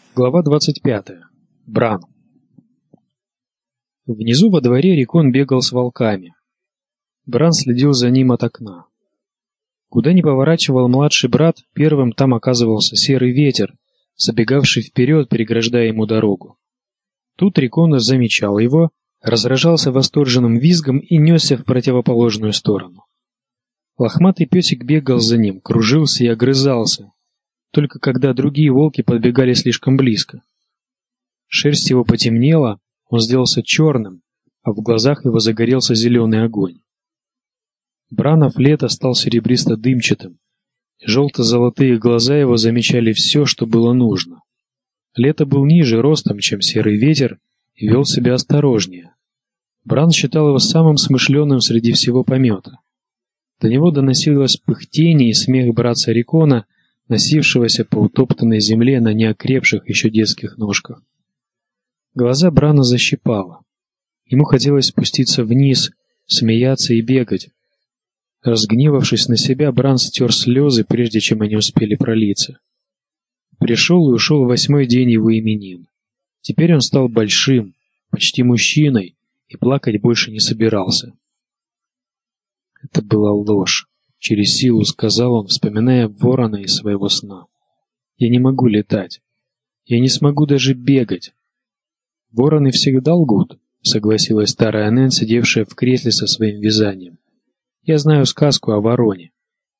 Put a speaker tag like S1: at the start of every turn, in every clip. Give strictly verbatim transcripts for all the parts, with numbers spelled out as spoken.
S1: Глава двадцать пятая. Бран. Внизу во дворе Рикон бегал с волками. Бран следил за ним от окна. Куда ни поворачивал младший брат, первым там оказывался серый ветер, забегавший вперед, преграждая ему дорогу. Тут Рикон замечал его, разражался восторженным визгом и несся в противоположную сторону. Лохматый песик бегал за ним, кружился и огрызался, только когда другие волки подбегали слишком близко. Шерсть его потемнела, он сделался черным, а в глазах его загорелся зеленый огонь. Бранов лето стал серебристо-дымчатым, и желто-золотые глаза его замечали все, что было нужно. Лето был ниже ростом, чем серый ветер, и вел себя осторожнее. Бран считал его самым смышленым среди всего помета. До него доносилось пыхтение и смех братца Рикона, носившегося по утоптанной земле на неокрепших еще детских ножках. Глаза Брана защипало. Ему хотелось спуститься вниз, смеяться и бегать. Разгневавшись на себя, Бран стер слезы, прежде чем они успели пролиться. Пришел и ушел восьмой день его именин. Теперь он стал большим, почти мужчиной, и плакать больше не собирался. Это была ложь. Через силу сказал он, вспоминая ворона из своего сна. «Я не могу летать. Я не смогу даже бегать». «Вороны всегда лгут», — согласилась старая Нэн, сидевшая в кресле со своим вязанием. «Я знаю сказку о вороне».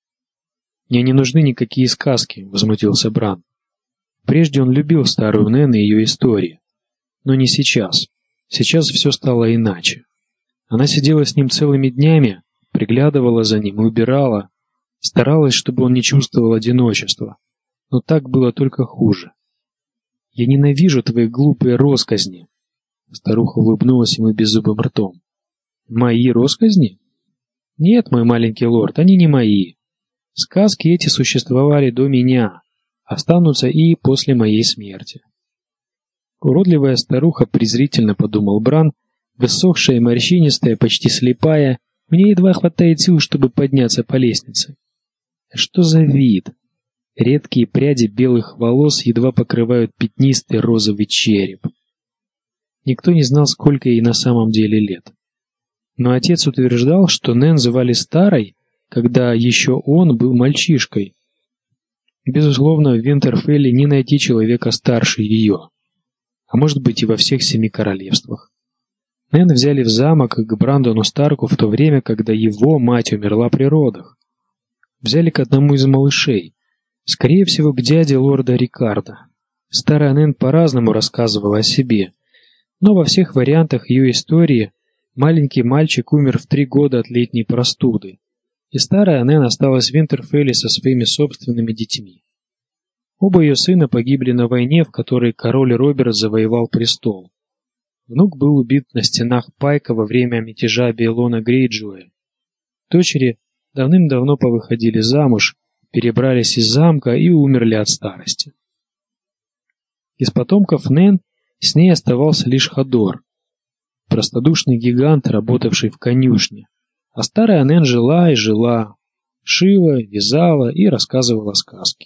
S1: «Мне не нужны никакие сказки», — возмутился Бран. Прежде он любил старую Нэн и ее истории. Но не сейчас. Сейчас все стало иначе. Она сидела с ним целыми днями, приглядывала за ним и убирала, старалась, чтобы он не чувствовал одиночества. Но так было только хуже. «Я ненавижу твои глупые росказни!» Старуха улыбнулась ему беззубым ртом. «Мои росказни? Нет, мой маленький лорд, они не мои. Сказки эти существовали до меня, останутся и после моей смерти». Уродливая старуха, презрительно подумал Бран, высохшая, морщинистая, почти слепая, мне едва хватает сил, чтобы подняться по лестнице. Что за вид? Редкие пряди белых волос едва покрывают пятнистый розовый череп. Никто не знал, сколько ей на самом деле лет. Но отец утверждал, что Нэн звали старой, когда еще он был мальчишкой. Безусловно, в Винтерфелле не найти человека старше ее, а может быть и во всех семи королевствах. Нэн взяли в замок к Брандону Старку в то время, когда его мать умерла при родах. Взяли к одному из малышей, скорее всего, к дяде лорда Рикарда. Старая Нэн по-разному рассказывала о себе, но во всех вариантах ее истории маленький мальчик умер в три года от летней простуды, и старая Нэн осталась в Винтерфелле со своими собственными детьми. Оба ее сына погибли на войне, в которой король Роберт завоевал престол. Внук был убит на стенах Пайка во время мятежа Бейлона Грейджоя. Дочери давным-давно повыходили замуж, перебрались из замка и умерли от старости. Из потомков Нэн с ней оставался лишь Ходор, простодушный гигант, работавший в конюшне. А старая Нэн жила и жила, шила, вязала и рассказывала сказки.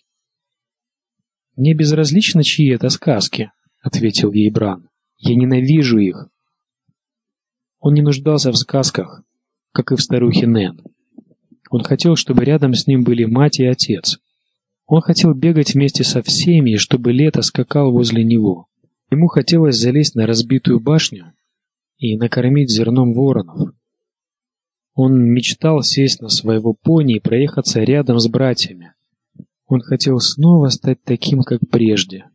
S1: «Мне безразлично, чьи это сказки», — ответил ей Бран. «Я ненавижу их». Он не нуждался в сказках, как и в старухе Нэн. Он хотел, чтобы рядом с ним были мать и отец. Он хотел бегать вместе со всеми, и чтобы лето скакал возле него. Ему хотелось залезть на разбитую башню и накормить зерном воронов. Он мечтал сесть на своего пони и проехаться рядом с братьями. Он хотел снова стать таким, как прежде.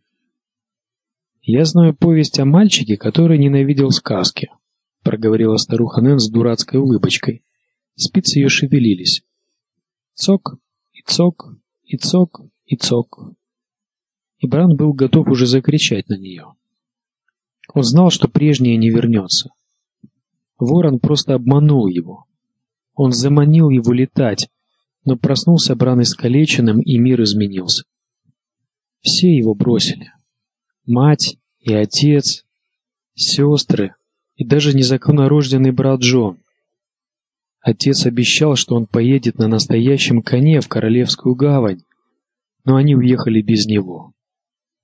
S1: «Я знаю повесть о мальчике, который ненавидел сказки», — проговорила старуха Нэн с дурацкой улыбочкой. Спицы ее шевелились. Цок, и цок, и цок, и цок. И Бран был готов уже закричать на нее. Он знал, что прежнее не вернется. Ворон просто обманул его. Он заманил его летать, но проснулся Бран искалеченным, и мир изменился. Все его бросили. Мать и отец, сестры и даже незаконнорожденный брат Джон. Отец обещал, что он поедет на настоящем коне в Королевскую гавань, но они уехали без него.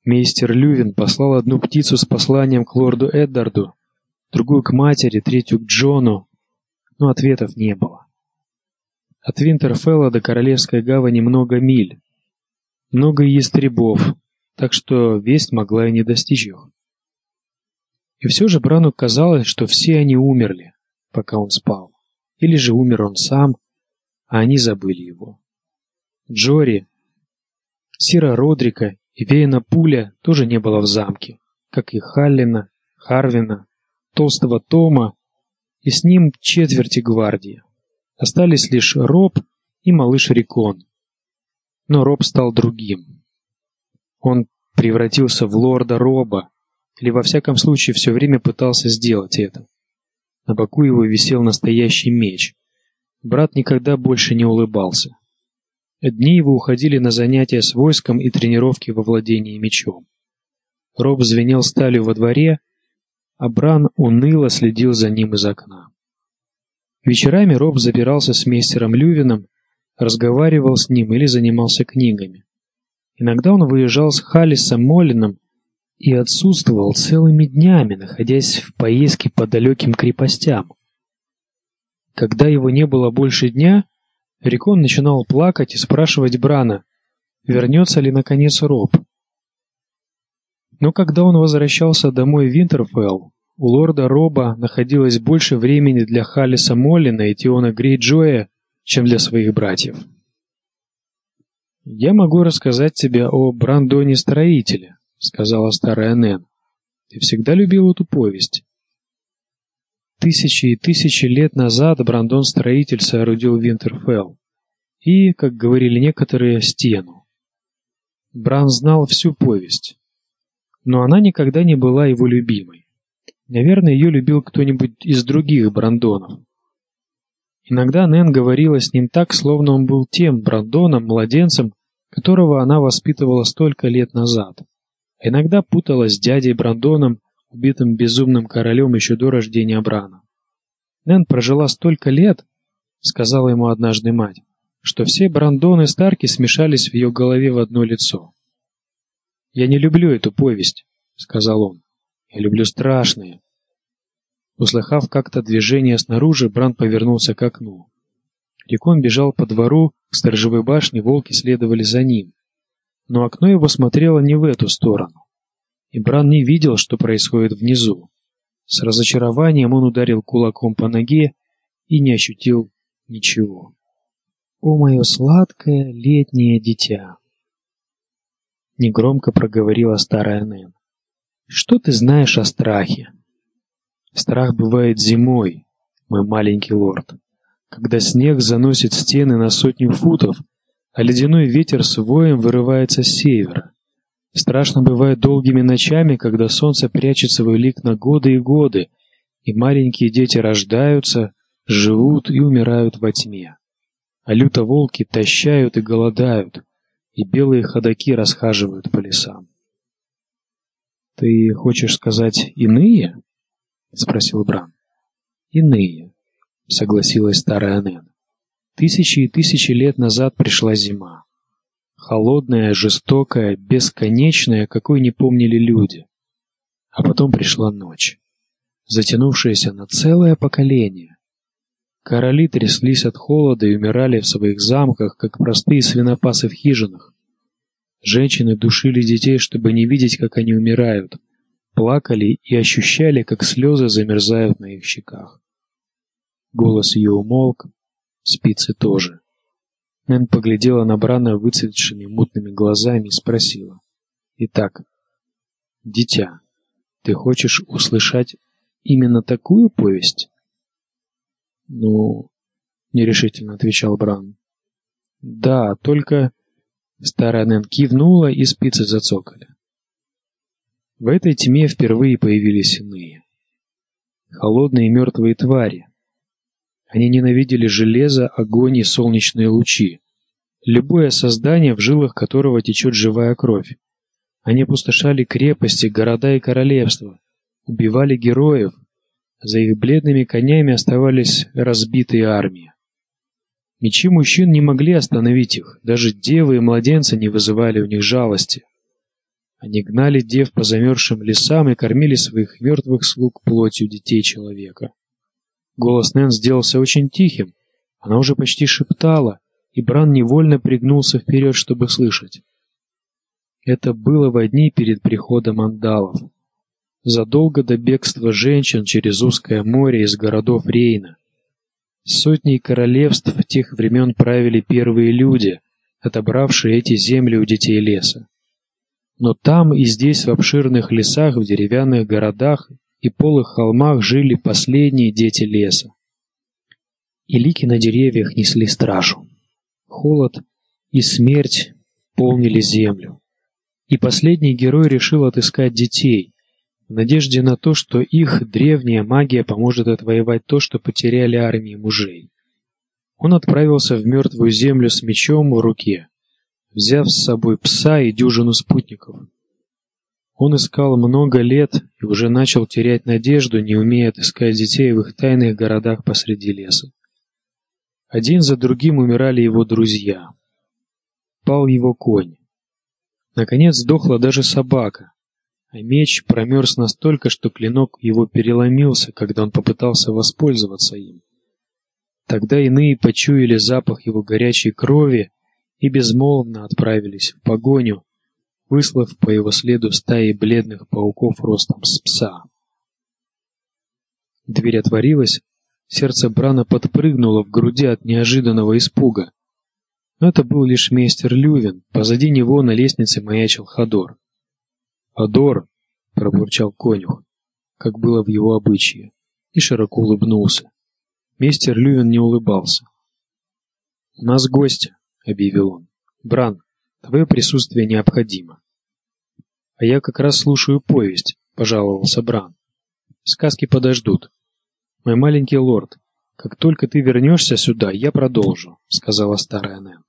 S1: Мейстер Лювин послал одну птицу с посланием к лорду Эддарду, другую к матери, третью к Джону, но ответов не было. От Винтерфелла до Королевской гавани много миль, много ястребов, так что весть могла и не достичь их. И все же Брану казалось, что все они умерли, пока он спал, или же умер он сам, а они забыли его. Джори, Сира Родрика и Вейна Пуля тоже не было в замке, как и Халлина, Харвина, Толстого Тома и с ним четверти гвардии. Остались лишь Роб и малыш Рикон. Но Роб стал другим. Он превратился в лорда Роба, или во всяком случае все время пытался сделать это. На боку его висел настоящий меч. Брат никогда больше не улыбался. Дни его уходили на занятия с войском и тренировки во владении мечом. Роб звенел сталью во дворе, а Бран уныло следил за ним из окна. Вечерами Роб запирался с мейстером Лювином, разговаривал с ним или занимался книгами. Иногда он выезжал с Халлисом Моллином и отсутствовал целыми днями, находясь в поездке по далеким крепостям. Когда его не было больше дня, Рикон начинал плакать и спрашивать Брана, вернется ли наконец Роб. Но когда он возвращался домой в Винтерфелл, у лорда Роба находилось больше времени для Халлиса Моллина и Тиона Грейджоя, чем для своих братьев. «Я могу рассказать тебе о Брандоне-строителе», — сказала старая Нэн. «Ты всегда любил эту повесть». Тысячи и тысячи лет назад Брандон-строитель соорудил Винтерфелл и, как говорили некоторые, стену. Бран знал всю повесть, но она никогда не была его любимой. Наверное, ее любил кто-нибудь из других Брандонов. Иногда Нэн говорила с ним так, словно он был тем Брандоном, младенцем, которого она воспитывала столько лет назад. А иногда путалась с дядей Брандоном, убитым безумным королем еще до рождения Брана. Нэн прожила столько лет, сказала ему однажды мать, что все Брандоны Старки смешались в ее голове в одно лицо. «Я не люблю эту повесть», — сказал он. «Я люблю страшные». Услыхав как-то движение снаружи, Бран повернулся к окну. Рикон бежал по двору, к сторожевой башне, волки следовали за ним. Но окно его смотрело не в эту сторону. И Бран не видел, что происходит внизу. С разочарованием он ударил кулаком по ноге и не ощутил ничего. «О, мое сладкое летнее дитя!» Негромко проговорила старая Нэн. «Что ты знаешь о страхе?» «Страх бывает зимой, мой маленький лорд, когда снег заносит стены на сотню футов, а ледяной ветер с воем вырывается с севера. Страшно бывает долгими ночами, когда солнце прячет свой лик на годы и годы, и маленькие дети рождаются, живут и умирают во тьме. А люто-волки тащают и голодают, и белые ходаки расхаживают по лесам». «Ты хочешь сказать иные?» — спросил Бран. «Иные», — согласилась старая Нэн. «Тысячи и тысячи лет назад пришла зима. Холодная, жестокая, бесконечная, какой не помнили люди. А потом пришла ночь, затянувшаяся на целое поколение. Короли тряслись от холода и умирали в своих замках, как простые свинопасы в хижинах. Женщины душили детей, чтобы не видеть, как они умирают, плакали и ощущали, как слезы замерзают на их щеках. Голос ее умолк, спицы тоже. Нэн поглядела на Брана выцветшими мутными глазами и спросила: «Итак, дитя, ты хочешь услышать именно такую повесть?» «Ну...» — нерешительно отвечал Бран. «Да, только...» Старая Нэн кивнула, и спицы зацокали. В этой тьме впервые появились иные. Холодные и мертвые твари. Они ненавидели железо, огонь и солнечные лучи. Любое создание, в жилах которого течет живая кровь. Они опустошали крепости, города и королевства, убивали героев. За их бледными конями оставались разбитые армии. Мечи мужчин не могли остановить их, даже девы и младенцы не вызывали у них жалости. Они гнали дев по замерзшим лесам и кормили своих мертвых слуг плотью детей человека. Голос Нэн сделался очень тихим, она уже почти шептала, и Бран невольно пригнулся вперед, чтобы слышать. Это было во дни перед приходом андалов, задолго до бегства женщин через узкое море из городов Рейна. Сотней королевств тех времен правили первые люди, отобравшие эти земли у детей леса. Но там и здесь, в обширных лесах, в деревянных городах и полых холмах жили последние дети леса. И лики на деревьях несли стражу. Холод и смерть полнили землю. И последний герой решил отыскать детей, в надежде на то, что их древняя магия поможет отвоевать то, что потеряли армии мужей. Он отправился в мертвую землю с мечом в руке, взяв с собой пса и дюжину спутников. Он искал много лет и уже начал терять надежду, не умея отыскать детей в их тайных городах посреди леса. Один за другим умирали его друзья. Пал его конь. Наконец сдохла даже собака, а меч промерз настолько, что клинок его переломился, когда он попытался воспользоваться им. Тогда иные почуяли запах его горячей крови и безмолвно отправились в погоню, выслав по его следу стаи бледных пауков ростом с пса. Дверь отворилась, сердце Брана подпрыгнуло в груди от неожиданного испуга. Но это был лишь мейстер Лювин, позади него на лестнице маячил Хадор. «Хадор!» — пробурчал конюх, как было в его обычае, и широко улыбнулся. Мейстер Лювин не улыбался. «У нас гости», — объявил он. «Бран, твое присутствие необходимо». «А я как раз слушаю повесть», — пожаловался Бран. «Сказки подождут. Мой маленький лорд, как только ты вернешься сюда, я продолжу», — сказала старая Нэн.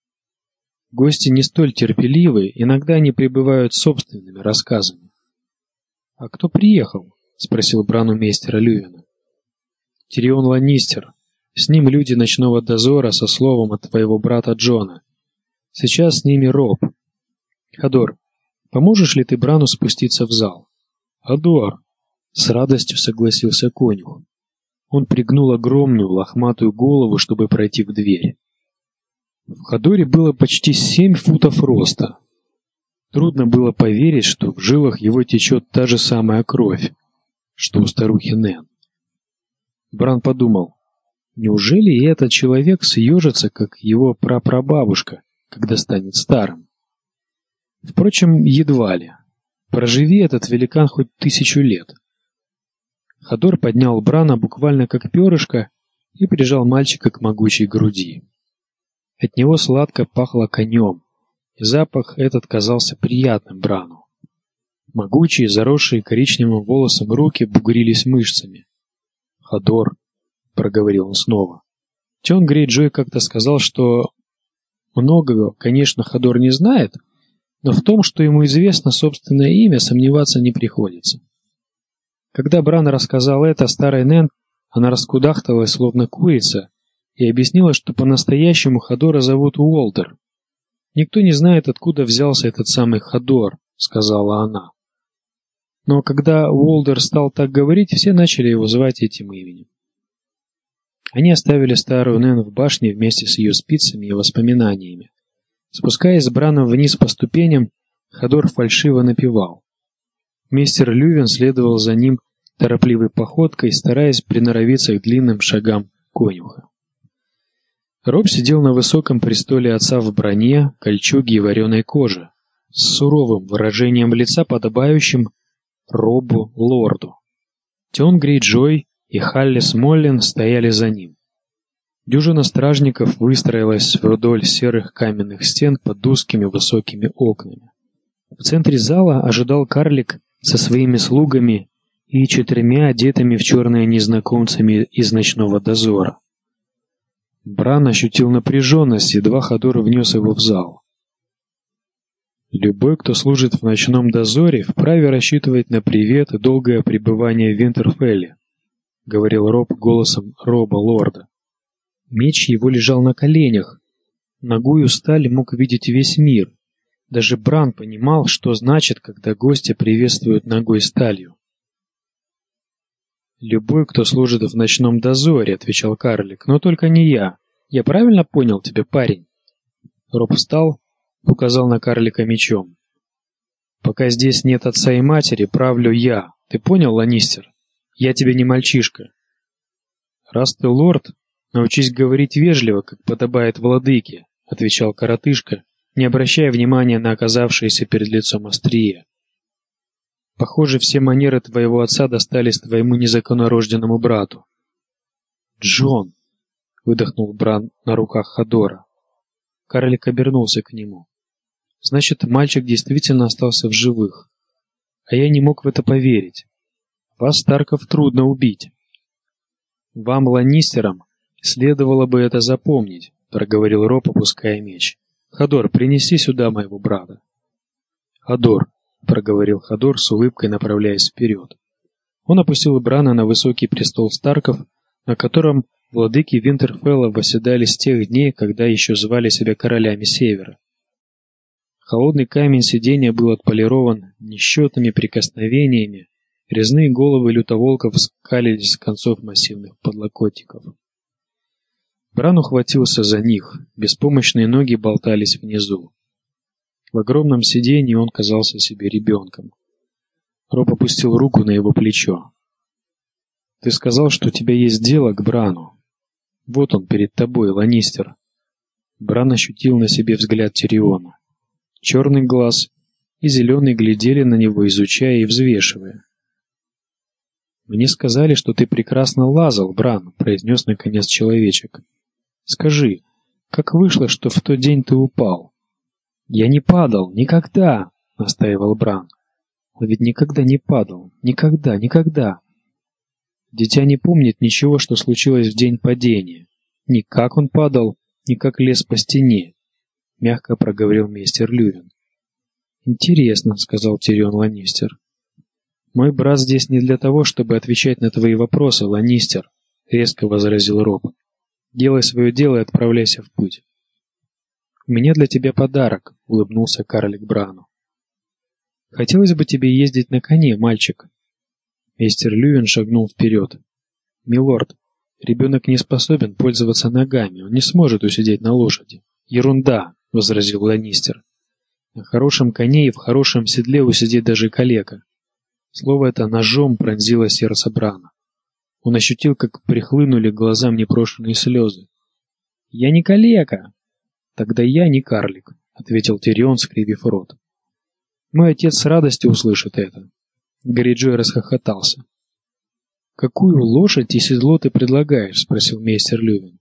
S1: Гости не столь терпеливы, иногда они прибывают собственными рассказами. «А кто приехал?» — спросил Бран у мейстера Лювина. «Тирион Ланнистер. С ним люди ночного дозора со словом от твоего брата Джона. Сейчас с ними Роб. Хадор, поможешь ли ты Брану спуститься в зал?» «Хадор!» — с радостью согласился конюх. Он пригнул огромную лохматую голову, чтобы пройти в дверь. В Хадоре было почти семь футов роста. Трудно было поверить, что в жилах его течет та же самая кровь, что у старухи Нэн. Бран подумал, неужели и этот человек съежится, как его прапрабабушка, когда станет старым? Впрочем, едва ли. Проживи этот великан хоть тысячу лет. Хадор поднял Брана буквально как перышко и прижал мальчика к могучей груди. От него сладко пахло конем, и запах этот казался приятным Брану. Могучие, заросшие коричневым волосом руки бугрились мышцами. «Хадор», — проговорил он снова. Тён Грейджой как-то сказал, что многого, конечно, Хадор не знает, но в том, что ему известно собственное имя, сомневаться не приходится. Когда Бран рассказал это старой Нэн, она раскудахталась, словно курица, и объяснила, что по-настоящему Хадора зовут Уолдер. «Никто не знает, откуда взялся этот самый Хадор», — сказала она. Но когда Уолдер стал так говорить, все начали его звать этим именем. Они оставили старую Нэн в башне вместе с ее спицами и воспоминаниями. Спускаясь с Браном вниз по ступеням, Хадор фальшиво напевал. Мистер Лювин следовал за ним торопливой походкой, стараясь приноровиться к длинным шагам конюха. Роб сидел на высоком престоле отца в броне, кольчуге и вареной коже, с суровым выражением лица, подобающим Робу лорду. Тён Грейджой и Халлис Моллин стояли за ним. Дюжина стражников выстроилась вдоль серых каменных стен под узкими высокими окнами. В центре зала ожидал карлик со своими слугами и четырьмя одетыми в черные незнакомцами из ночного дозора. Бран ощутил напряженность, едва Хадор внес его в зал. Любой, кто служит в ночном дозоре, вправе рассчитывать на привет и долгое пребывание в Винтерфелле, говорил Роб голосом Роба лорда. Меч его лежал на коленях. Нагую сталь мог видеть весь мир, Даже Бран понимал, что значит, когда гостя приветствуют ногой сталью. «Любой, кто служит в ночном дозоре», — отвечал карлик, — «но только не я. Я правильно понял тебя, парень?» Роб встал, указал на карлика мечом. «Пока здесь нет отца и матери, правлю я. Ты понял, Ланнистер? Я тебе не мальчишка. Раз ты лорд, научись говорить вежливо, как подобает владыке», — отвечал коротышка, не обращая внимания на оказавшееся перед лицом острие. «Похоже, все манеры твоего отца достались твоему незаконнорожденному брату». «Джон!» — выдохнул Бран на руках Ходора. Карлик обернулся к нему. «Значит, мальчик действительно остался в живых. А я не мог в это поверить. Вас, Старков, трудно убить». «Вам, Ланнистерам, следовало бы это запомнить», — проговорил Роб, опуская меч. «Ходор, принеси сюда моего брата». «Ходор», — проговорил Ходор с улыбкой, направляясь вперед. Он опустил Брана на высокий престол Старков, на котором владыки Винтерфелла восседали с тех дней, когда еще звали себя королями Севера. Холодный камень сиденья был отполирован несчетными прикосновениями, резные головы лютоволков скалились с концов массивных подлокотников. Бран ухватился за них, беспомощные ноги болтались внизу. В огромном сиденье он казался себе ребенком. Роб опустил руку на его плечо. «Ты сказал, что у тебя есть дело к Брану. Вот он перед тобой, Ланнистер». Бран ощутил на себе взгляд Тириона. Черный глаз и зеленый глядели на него, изучая и взвешивая. «Мне сказали, что ты прекрасно лазал, Бран», — произнес наконец человечек. «Скажи, как вышло, что в тот день ты упал?» «Я не падал, никогда», — настаивал Бран. «Он ведь никогда не падал, никогда, никогда». Дитя не помнит ничего, что случилось в день падения. Ни как он падал, ни как лез по стене, — мягко проговорил мистер Лювин. «Интересно», — сказал Тирион Ланнистер. «Мой брат здесь не для того, чтобы отвечать на твои вопросы, Ланнистер», — резко возразил Роб. «Делай свое дело и отправляйся в путь». «У меня для тебя подарок», — улыбнулся карлик Брану. «Хотелось бы тебе ездить на коне, мальчик». Мистер Лювин шагнул вперед. «Милорд, ребенок не способен пользоваться ногами, он не сможет усидеть на лошади». «Ерунда», — возразил Ланнистер. «На хорошем коне и в хорошем седле усидит даже калека». Слово это ножом пронзило сердце Брана. Он ощутил, как прихлынули к глазам непрошеные слезы. «Я не калека!» «Тогда я не карлик», — ответил Тирион, скривив рот. «Мой отец с радостью услышит это». Гриджой расхохотался. «Какую лошадь и седло ты предлагаешь?» — спросил мейстер Лювин.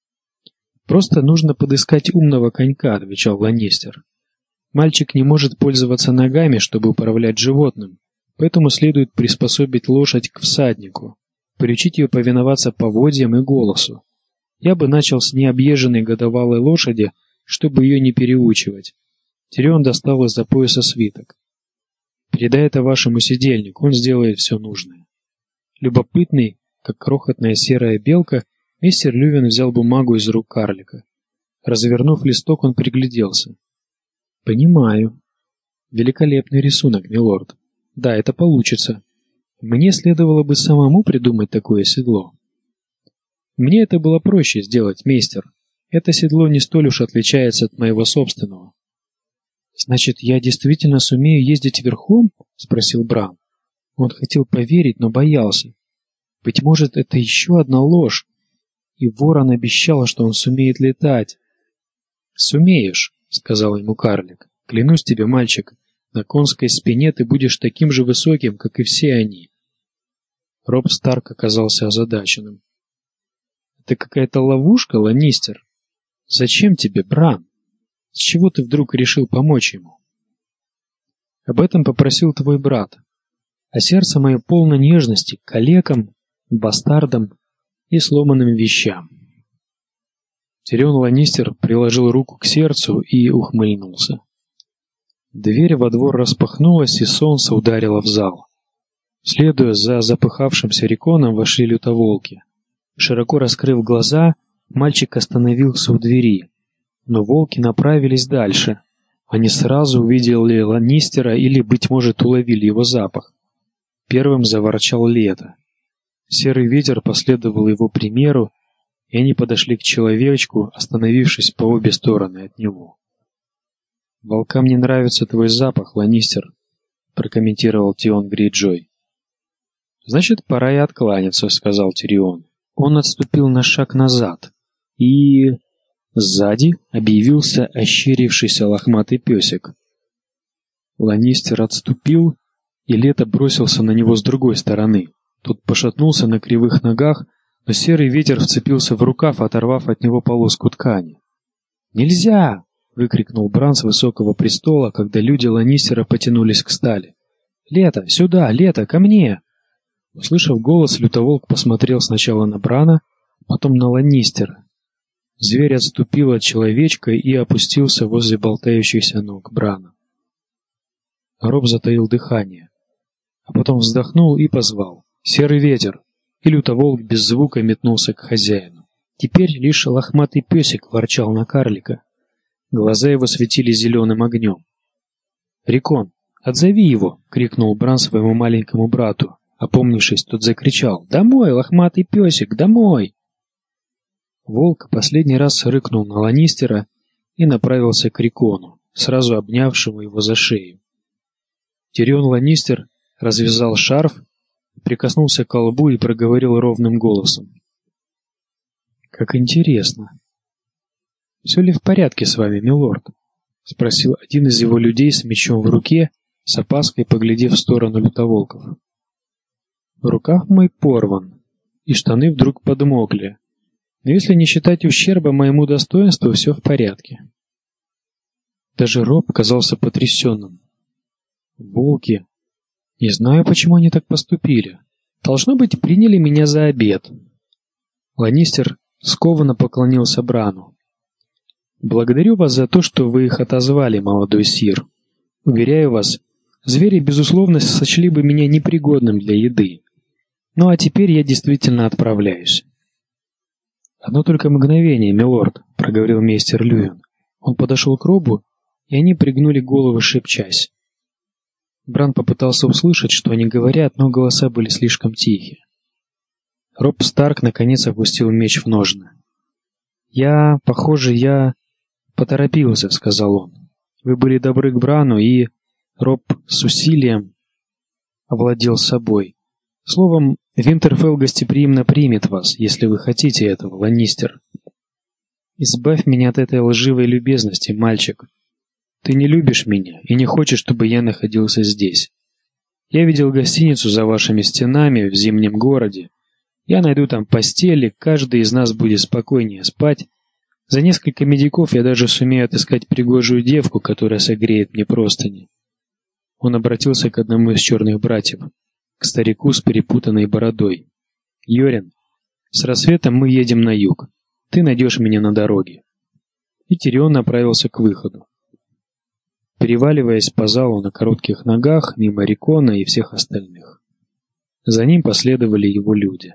S1: «Просто нужно подыскать умного конька», — отвечал Ланнистер. «Мальчик не может пользоваться ногами, чтобы управлять животным, поэтому следует приспособить лошадь к всаднику, приучить ее повиноваться поводьям и голосу. Я бы начал с необъезженной годовалой лошади, чтобы ее не переучивать». Тирион достал из-за пояса свиток. «Передай это вашему сидельнику, он сделает все нужное». Любопытный, как крохотная серая белка, мистер Лювин взял бумагу из рук карлика. Развернув листок, он пригляделся. «Понимаю. Великолепный рисунок, милорд. Да, это получится. Мне следовало бы самому придумать такое седло». «Мне это было проще сделать, мейстер. Это седло не столь уж отличается от моего собственного». «Значит, я действительно сумею ездить верхом?» — спросил Бран. Он хотел поверить, но боялся. Быть может, это еще одна ложь. И ворон обещал, что он сумеет летать. «Сумеешь», — сказал ему карлик. «Клянусь тебе, мальчик, на конской спине ты будешь таким же высоким, как и все они». Роб Старк оказался озадаченным. «Это какая-то ловушка, Ланнистер? Зачем тебе, Бран? С чего ты вдруг решил помочь ему?» «Об этом попросил твой брат. А сердце мое полно нежности к калекам, бастардам и сломанным вещам». Тирион Ланнистер приложил руку к сердцу и ухмыльнулся. Дверь во двор распахнулась, и солнце ударило в зал. Следуя за запыхавшимся Риконом, вошли лютоволки. Широко раскрыв глаза, мальчик остановился у двери, но волки направились дальше, Они сразу увидели Ланнистера или, быть может, уловили его запах. Первым заворчал Лето. Серый ветер последовал его примеру, и они подошли к человечку, остановившись по обе стороны от него. «Волкам не нравится твой запах, Ланнистер», — прокомментировал Тион Грейджой. «Значит, пора и откланяться», — сказал Тирион. Он отступил на шаг назад, и... Сзади объявился ощерившийся лохматый песик. Ланнистер отступил, и Лето бросился на него с другой стороны. Тот пошатнулся на кривых ногах, но серый ветер вцепился в рукав, оторвав от него полоску ткани. «Нельзя!» — выкрикнул Бран с высокого престола, когда люди Ланнистера потянулись к стали. «Лето, сюда! Лето, ко мне!» Услышав голос, Лютоволк посмотрел сначала на Брана, потом на Ланнистера. Зверь отступил от человечка и опустился возле болтающихся ног Брана. Роб затаил дыхание, а потом вздохнул и позвал: «Серый ветер!» И Лютоволк без звука метнулся к хозяину. Теперь лишь лохматый песик ворчал на карлика. Глаза его светились зеленым огнем. «Рикон, отзови его!» — крикнул Бран своему маленькому брату. Опомнившись, тот закричал: «Домой, лохматый песик, домой!» Волк последний раз рыкнул на Ланнистера и направился к Рикону, сразу обнявшему его за шею. Тирион Ланнистер развязал шарф, прикоснулся к колбу и проговорил ровным голосом: «Как интересно. Все ли в порядке с вами, милорд?» — спросил один из его людей с мечом в руке, с опаской поглядев в сторону лютоволков. «Рукав мой порван, и штаны вдруг подмокли. Но если не считать ущерба моему достоинству, все в порядке». Даже Роб казался потрясенным. «Волки! Не знаю, почему они так поступили. Должно быть, приняли меня за обед». Ланнистер скованно поклонился Брану. «Благодарю вас за то, что вы их отозвали, молодой сир. Уверяю вас, звери, безусловно, сочли бы меня непригодным для еды. Ну а теперь я действительно отправляюсь». «Одно только мгновение, милорд», — проговорил мейстер Люин. Он подошел к Робу, и они пригнули головы, шепчась. Бран попытался услышать, что они говорят, но голоса были слишком тихие. Роб Старк наконец опустил меч в ножны. «Я, похоже, я поторопился», — сказал он. «Вы были добры к Брану, и...» Роб с усилием овладел собой. «Словом, Винтерфелл гостеприимно примет вас, если вы хотите этого, Ланнистер. Избавь меня от этой лживой любезности, мальчик. Ты не любишь меня и не хочешь, чтобы я находился здесь. Я видел гостиницу за вашими стенами в зимнем городе. Я найду там постели, каждый из нас будет спокойнее спать. За несколько медиков я даже сумею отыскать пригожую девку, которая согреет мне простыни». Он обратился к одному из черных братьев, к старику с перепутанной бородой. «Йорин, с рассветом мы едем на юг. Ты найдешь меня на дороге». И Тирион направился к выходу. Переваливаясь по залу на коротких ногах, мимо Рикона и всех остальных. За ним последовали его люди.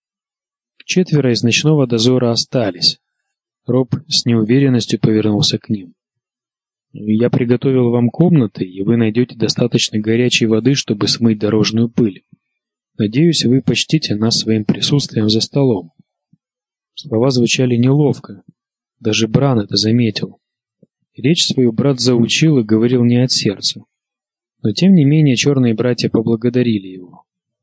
S1: Четверо из ночного дозора остались. Роб с неуверенностью повернулся к ним. «Я приготовил вам комнаты, и вы найдете достаточно горячей воды, чтобы смыть дорожную пыль. Надеюсь, вы почтите нас своим присутствием за столом». Слова звучали неловко. Даже Бран это заметил. Речь свою брат заучил и говорил не от сердца. Но тем не менее черные братья поблагодарили его.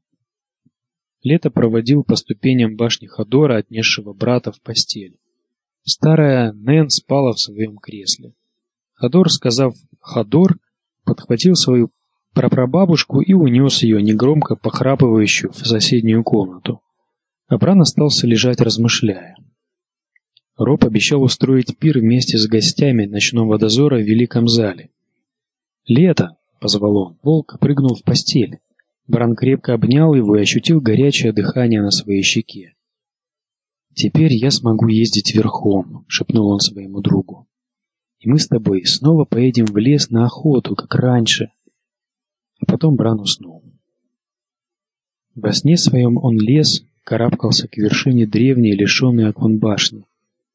S1: Лето проводил по ступеням башни Ходора, отнесшего брата в постель. Старая Нэн спала в своем кресле. Ходор, сказав «Ходор», подхватил свою прапрабабушку и унес ее, негромко похрапывающую, в соседнюю комнату. А Бран остался лежать, размышляя. Роб обещал устроить пир вместе с гостями ночного дозора в великом зале. «Лето!» — позвал он. Волк прыгнул в постель. Бран крепко обнял его и ощутил горячее дыхание на своей щеке. «Теперь я смогу ездить верхом», — шепнул он своему другу. «И мы с тобой снова поедем в лес на охоту, как раньше». А потом Бран уснул. Во сне своем он лез, карабкался к вершине древней, лишенной окон башни.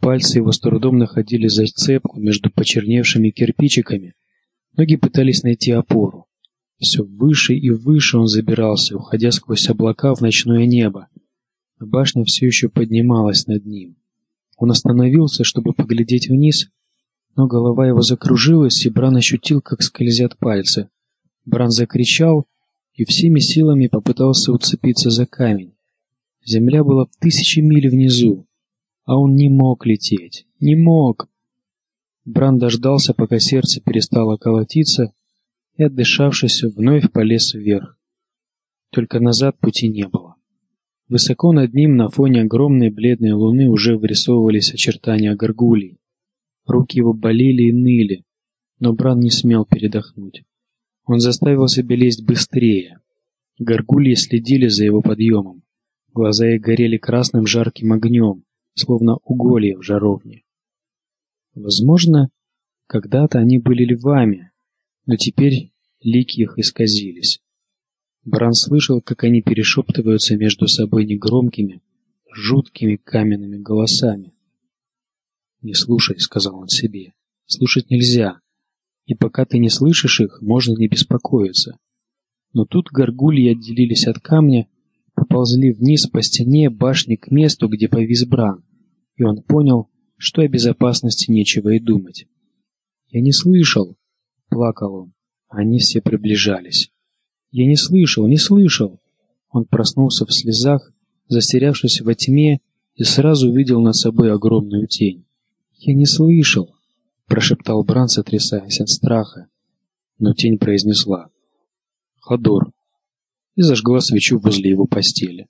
S1: Пальцы его с трудом находили зацепку между почерневшими кирпичиками. Ноги пытались найти опору. Все выше и выше он забирался, уходя сквозь облака в ночное небо. Башня все еще поднималась над ним. Он остановился, чтобы поглядеть вниз, но голова его закружилась, и Бран ощутил, как скользят пальцы. Бран закричал и всеми силами попытался уцепиться за камень. Земля была в тысячи миль внизу, а он не мог лететь, не мог. Бран дождался, пока сердце перестало колотиться, и, отдышавшись, вновь полез вверх. Только назад пути не было. Высоко над ним на фоне огромной бледной луны уже вырисовывались очертания горгулий. Руки его болели и ныли, но Бран не смел передохнуть. Он заставил себя лезть быстрее. Горгульи следили за его подъемом. Глаза их горели красным жарким огнем, словно уголья в жаровне. Возможно, когда-то они были львами, но теперь лики их исказились. Бран слышал, как они перешептываются между собой негромкими, жуткими каменными голосами. «Не слушай», — сказал он себе, — «слушать нельзя, и пока ты не слышишь их, можно не беспокоиться». Но тут горгульи отделились от камня, поползли вниз по стене башни к месту, где повис Бран, и он понял, что о безопасности нечего и думать. «Я не слышал», — плакал он, а они все приближались. «Я не слышал, не слышал!» Он проснулся в слезах, застерявшись во тьме, и сразу увидел над собой огромную тень. «Я не слышал!» — прошептал Бран, сотрясаясь от страха. Но тень произнесла: «Ходор!» и зажгла свечу возле его постели.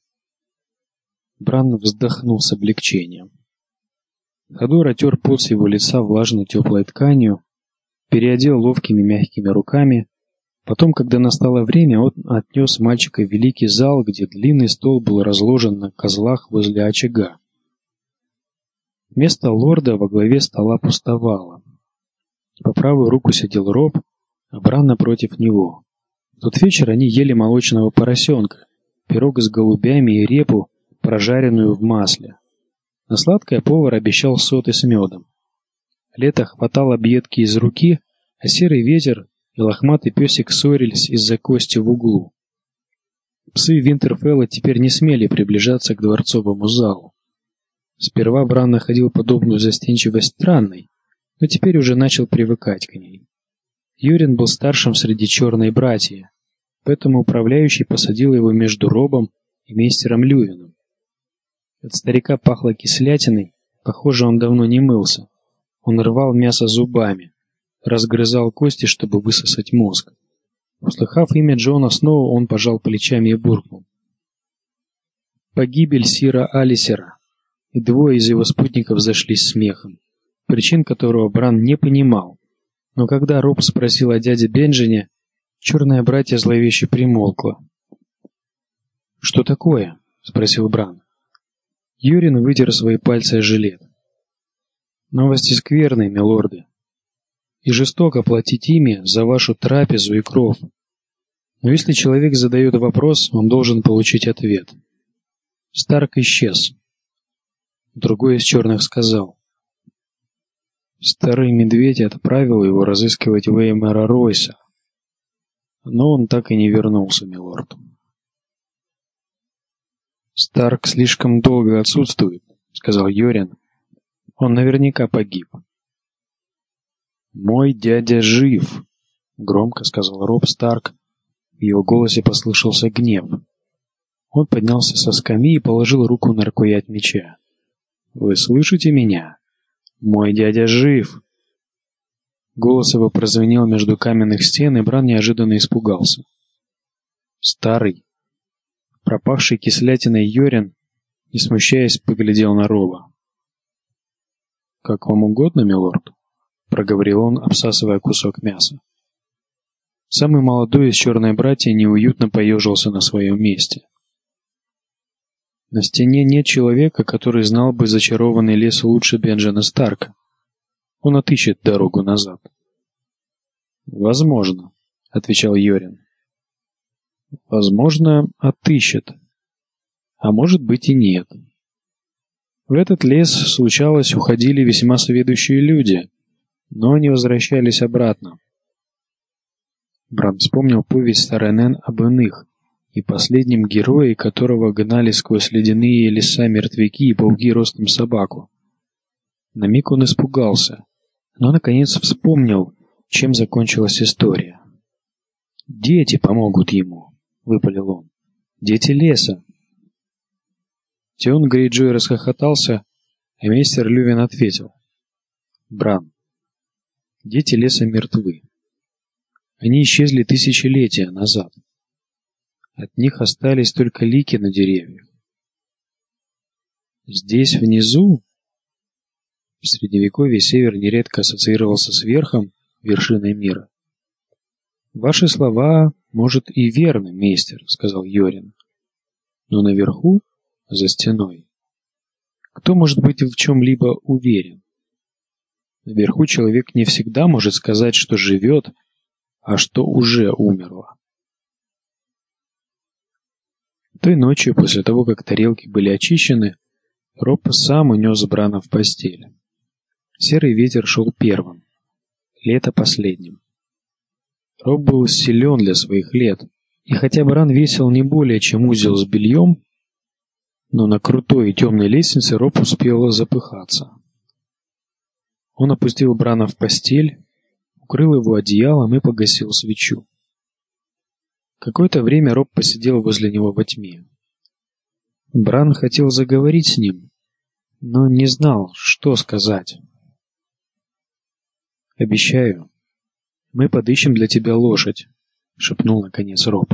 S1: Бран вздохнул с облегчением. Ходор отер пот с его лица влажной теплой тканью, переодел ловкими мягкими руками. Потом, когда настало время, он отнес мальчика в великий зал, где длинный стол был разложен на козлах возле очага. Место лорда во главе стола пустовало. По правую руку сидел Роб, а Бран напротив него. В тот вечер они ели молочного поросенка, пирог с голубями и репу, прожаренную в масле. На сладкое повар обещал соты с медом. Лето хватал объедки из руки, а серый ветер и лохматый песик ссорились из-за кости в углу. Псы Винтерфелла теперь не смели приближаться к дворцовому залу. Сперва Бран находил подобную застенчивость странной, но теперь уже начал привыкать к ней. Йорин был старшим среди черной братьи, поэтому управляющий посадил его между Робом и мейстером Лювином. От старика пахло кислятиной, похоже, он давно не мылся. Он рвал мясо зубами, разгрызал кости, чтобы высосать мозг. Услыхав имя Джона Сноу, он пожал плечами и буркнул: «Погибель сира Алисера», и двое из его спутников зашлись смехом, причин которого Бран не понимал. Но когда Роб спросил о дяде Бенджине, черное братья зловеще примолкло. «Что такое?» — спросил Бран. Йорин вытер свои пальцы о жилет. «Новости скверные, милорды, и жестоко платить ими за вашу трапезу и кров. Но если человек задает вопрос, он должен получить ответ. Старк исчез». Другой из черных сказал: «Старый медведь отправил его разыскивать Веймера Ройса, но он так и не вернулся, милорд». «Старк слишком долго отсутствует», — сказал Йорин. «Он наверняка погиб». «Мой дядя жив», — громко сказал Роб Старк. В его голосе послышался гнев. Он поднялся со скамьи и положил руку на рукоять меча. «Вы слышите меня? Мой дядя жив!» Голос его прозвенел между каменных стен, и Бран неожиданно испугался. Старый, пропавший кислятиной Йорин, не смущаясь, поглядел на Роба. «Как вам угодно, милорд», — проговорил он, обсасывая кусок мяса. Самый молодой из черной братьи неуютно поежился на своем месте. На стене нет человека, который знал бы зачарованный лес лучше Бенджина Старка. Он отыщет дорогу назад. «Возможно», — отвечал Йорин. «Возможно, отыщет. А может быть и нет. В этот лес, случалось, уходили весьма сведущие люди, но не возвращались обратно. Бран вспомнил повесть старой Нэн об иных, и последнем герое, которого гнали сквозь ледяные леса мертвяки и пауки ростом собаку. На миг он испугался, но наконец вспомнил, чем закончилась история. «Дети помогут ему», — выпалил он. «Дети леса». Теон Грейджой расхохотался, а мистер Лювин ответил. «Бран, дети леса мертвы. Они исчезли тысячелетия назад. От них остались только лики на деревьях. Здесь, внизу...» В Средневековье север нередко ассоциировался с верхом, вершиной мира. «Ваши слова, может, и верны, мейстер», — сказал Йорин. «Но наверху, за стеной, кто может быть в чем-либо уверен? Наверху человек не всегда может сказать, что живет, а что уже умерло». Той ночью, после того, как тарелки были очищены, Роб сам унес Брана в постель. Серый ветер шел первым, лето последним. Роб был силен для своих лет, и хотя Бран весил не более, чем узел с бельем, но на крутой и темной лестнице Роб успел запыхаться. Он опустил Брана в постель, укрыл его одеялом и погасил свечу. Какое-то время Роб посидел возле него во тьме. Бран хотел заговорить с ним, но не знал, что сказать. «Обещаю, мы подыщем для тебя лошадь», — шепнул наконец Роб.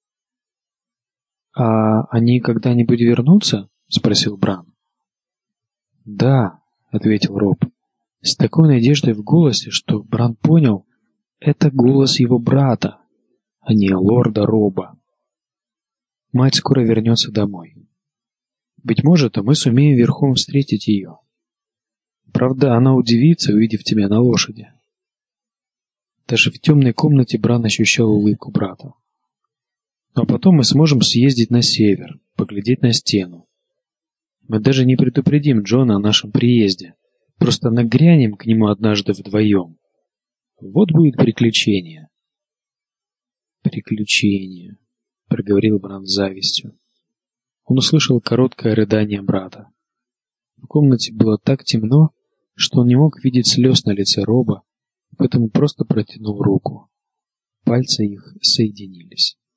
S1: «А они когда-нибудь вернутся?» — спросил Бран. «Да», — ответил Роб, с такой надеждой в голосе, что Бран понял, это голос его брата, а не лорда Роба. «Мать скоро вернется домой. Быть может, мы сумеем верхом встретить ее. Правда, она удивится, увидев тебя на лошади». Даже в темной комнате Бран ощущал улыбку брата. «Но потом мы сможем съездить на север, поглядеть на стену. Мы даже не предупредим Джона о нашем приезде, просто нагрянем к нему однажды вдвоем. Вот будет приключение». «Приключение», — проговорил Бран с завистью. Он услышал короткое рыдание брата. В комнате было так темно, что он не мог видеть слез на лице Роба, поэтому просто протянул руку. Пальцы их соединились.